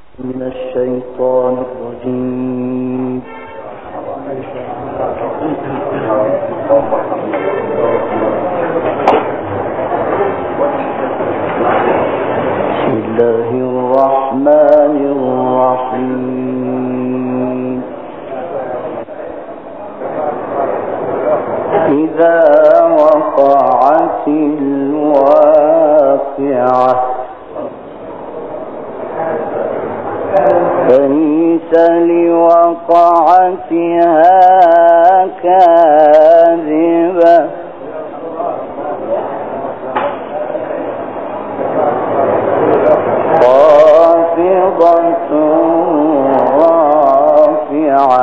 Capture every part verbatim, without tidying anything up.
من الشيطان الرجيم. بسم الله الرحمن الرحيم. إذا وقعت الواقعة فليس لوقعتها كاذبة خافضة رافعة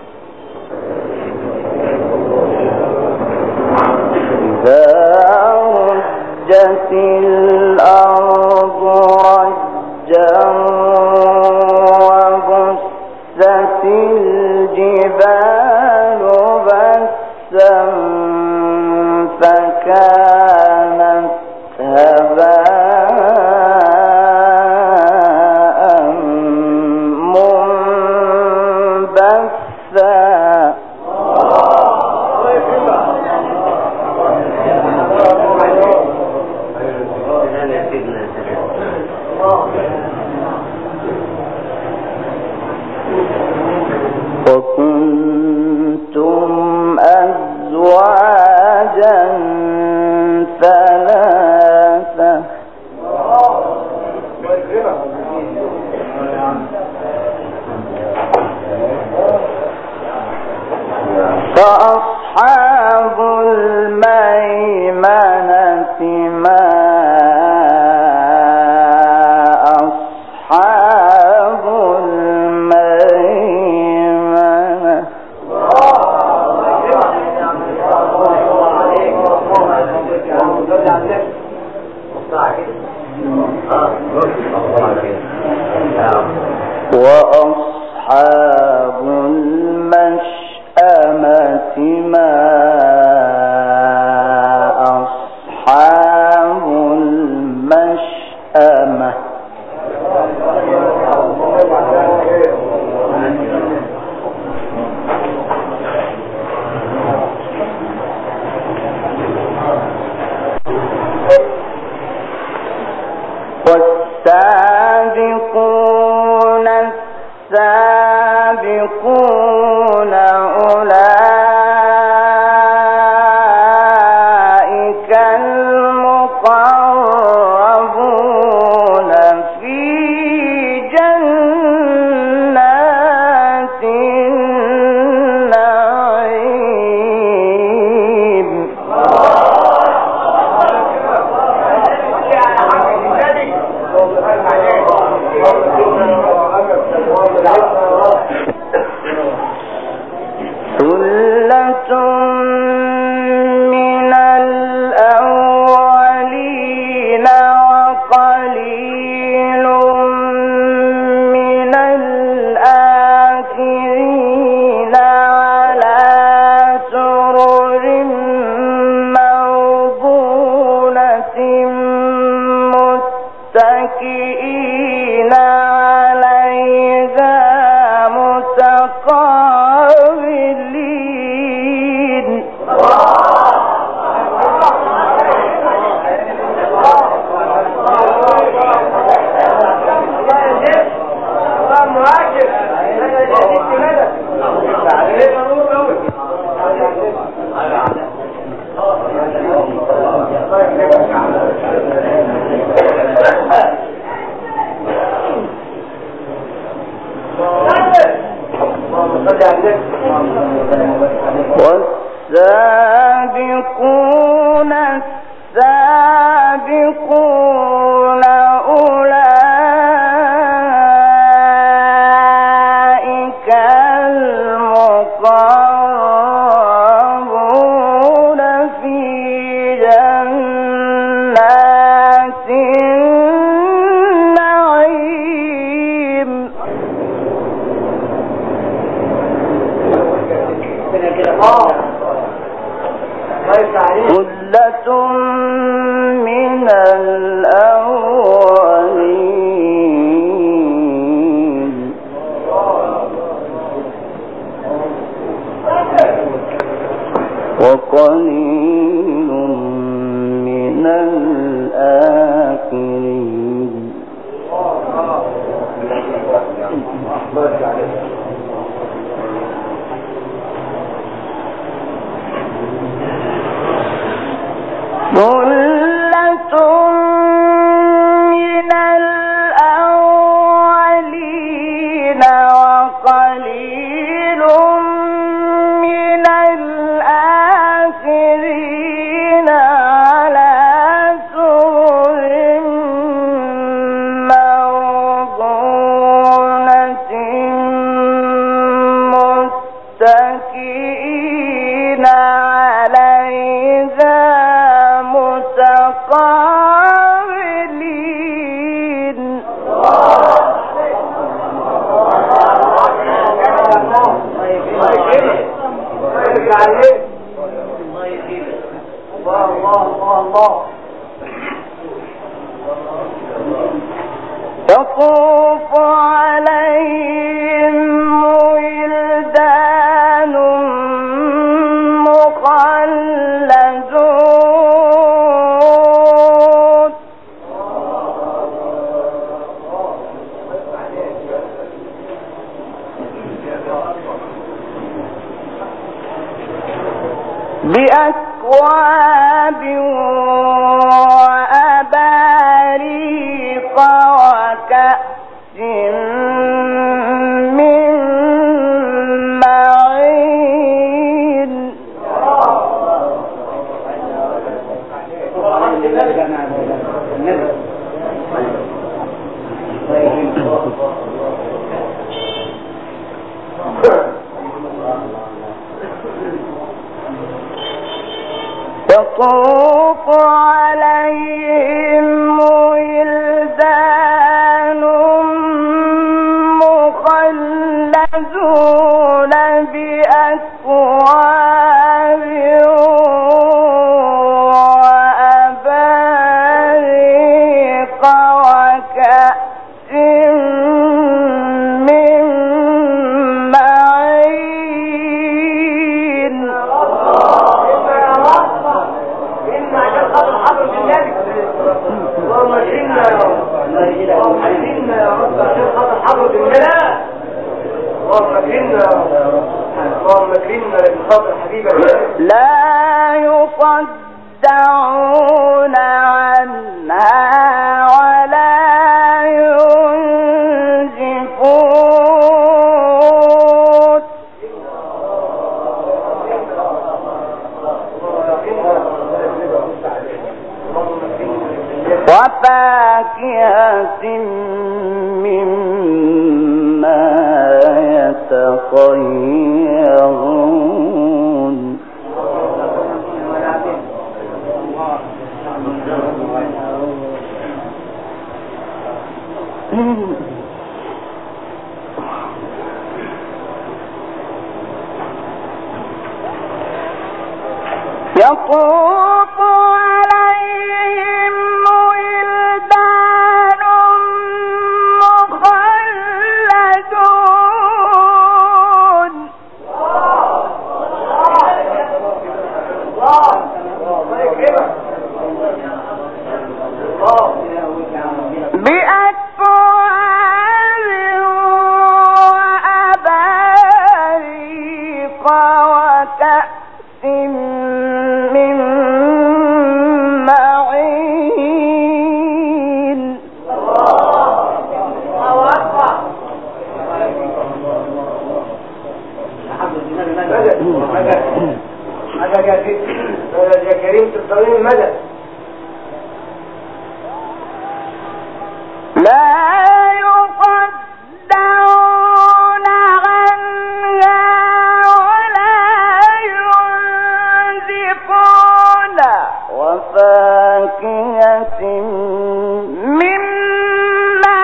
إذا رجت الأرض رجا وبست الجبال بسا فكانت هباء منبثا وكنتم أزواجا ثلاثة فأصحاب الميمنة ما أصحاب الميمنة وأصحاب المشأمة ما أصحاب المشأمة والسابقون السابقون أولئك المقربون في جنات النعيم ثلة من الأولين وقليل من الآخرين على سرر موضونة متكئين عليها متقابلين والسابقون السابقون أولئك المقربون في جنات النعيم ثلة من الأولين بأكواب وأباريق وكأس من معين يطوف عليهم ولدان مخلدون بأكواب وأباريق وكأس من معين اللهم اكرمنا يا رب اللهم اكرمنا يا رب عشان خاطر حضرة النبي اللهم اكرمنا يا رب اللهم اكرمنا بخاطر حبيبك لا يصدعون عنها ولا ينزفون وفاكهة مما يتخيرون يطوف عليهم ولدان مخلدون بأكواب وأباريق وكأس من معين يا كريم تفضلين المدى لا يصدعون عنها ولا ينزفون وفاكهة مما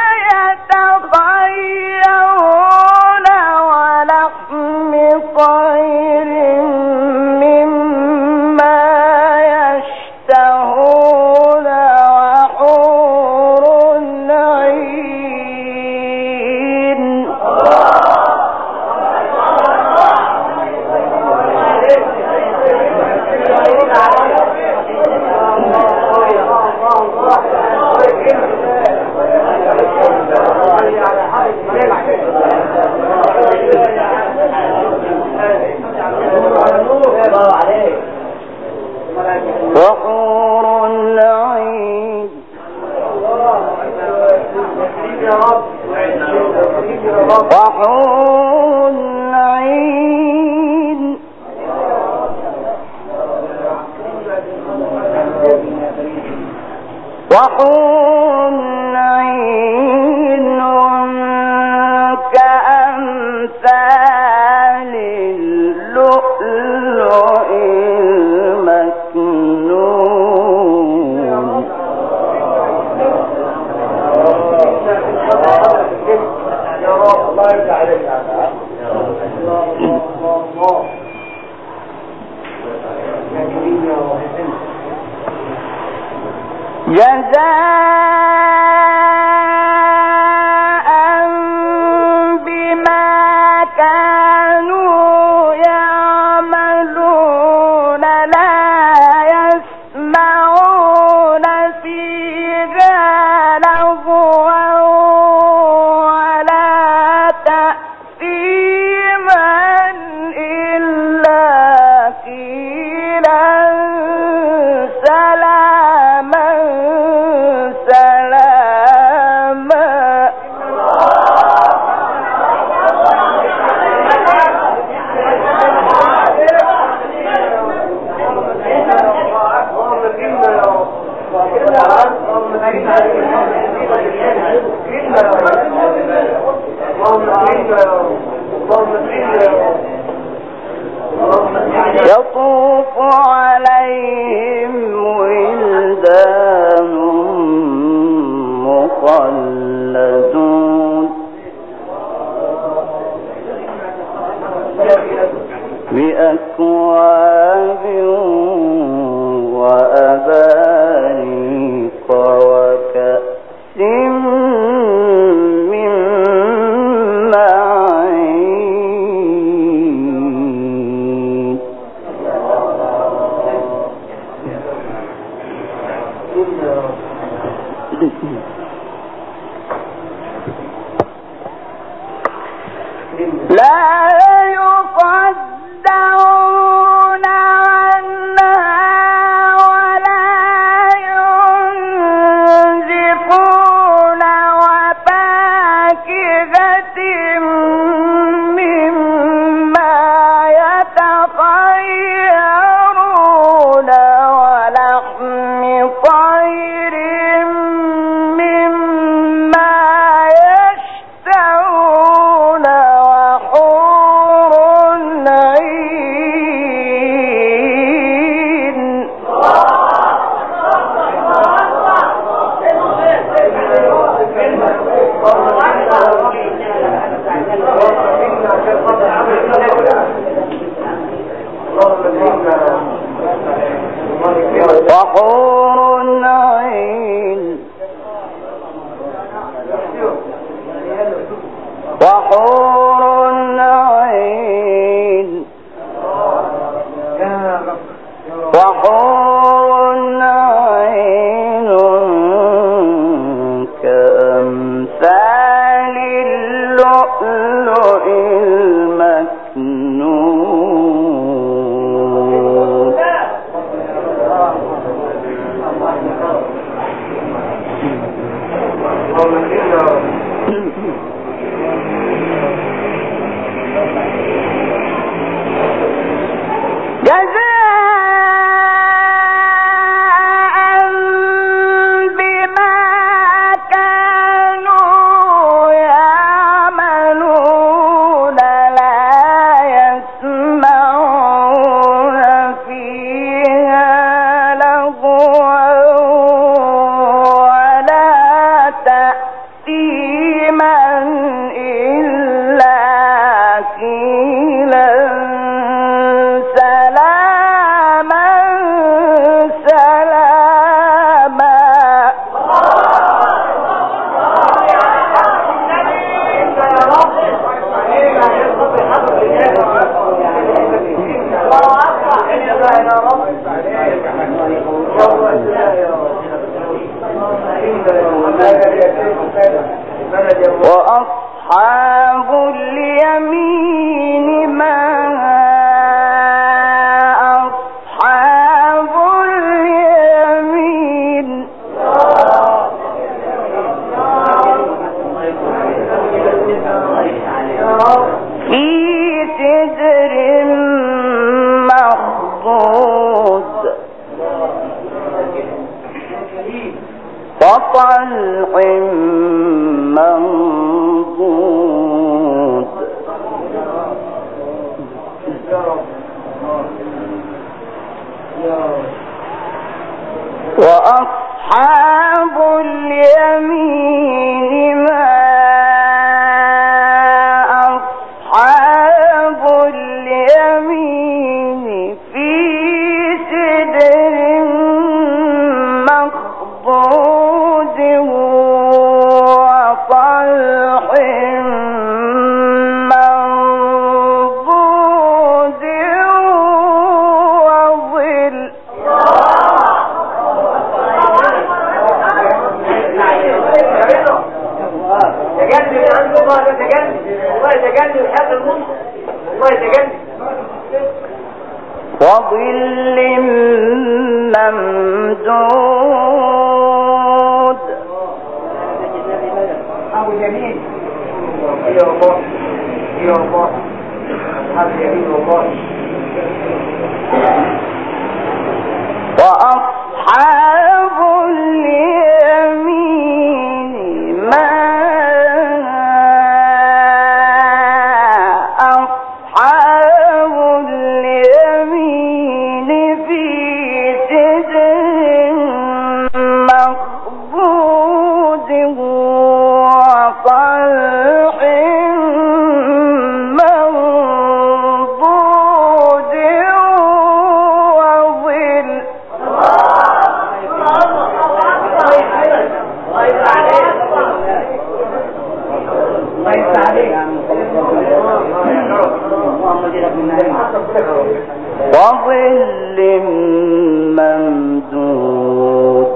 يتخيرون ولحم طير مما يشتهون وحور عين وحور عين وحور عين وحور عين كأمثال اللؤلؤ المكنون يا رب الله يرضى عليك يا كريم يا رب جزاء وأصحاب اليمين ما أصحاب اليمين في سدر مخضود وطلح منضود وأصحاب اليمين ما أصحاب اليمين في سدر مخضود وطلح منضود وظل تجنن عنده الله تجنن والله تجنن الحق المنصف والله تجنن وظل ممدود أبو اليمين يا الله يا الله أصحاب اليمين والله وأصحاب اليمين ما أصحاب اليمين في سدر مخضود وطلح منضود وظل وظل ممدود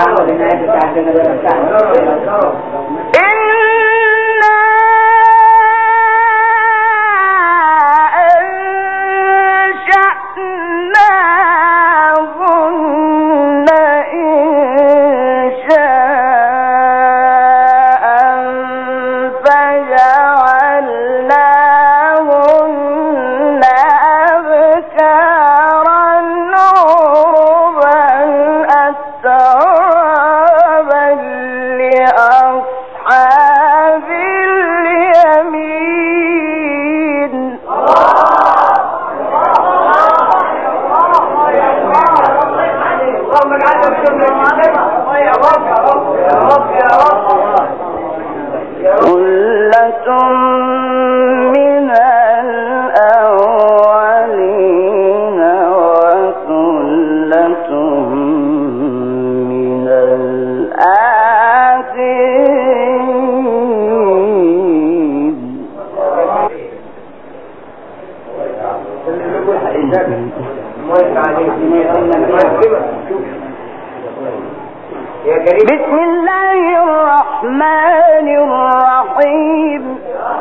بسم الله الرحمن الرحيم.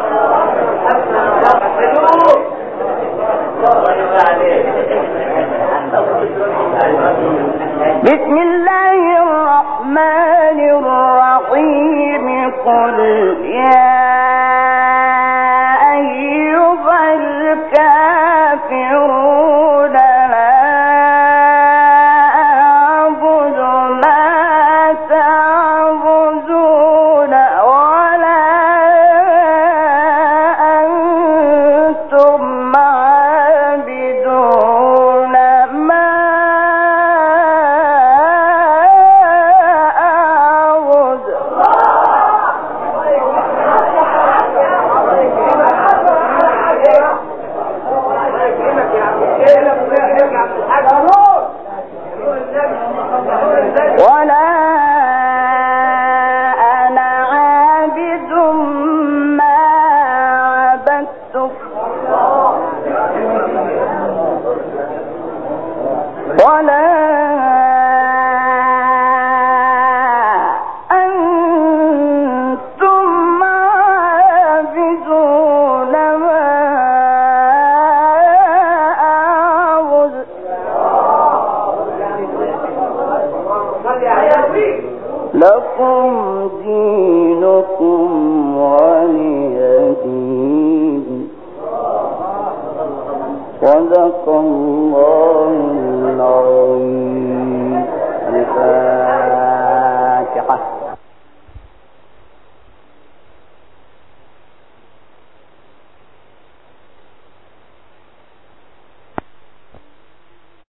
بسم الله الرحمن الرحيم. قل يا أيها الكافرون لا أعبد ما تعبدون ولا أنتم عابدون ما أعبد. ولا أنا عابد ما عبدتم ولا أنتم عابدون ما أعبد. لكم دينكم ولي دين. صدق الله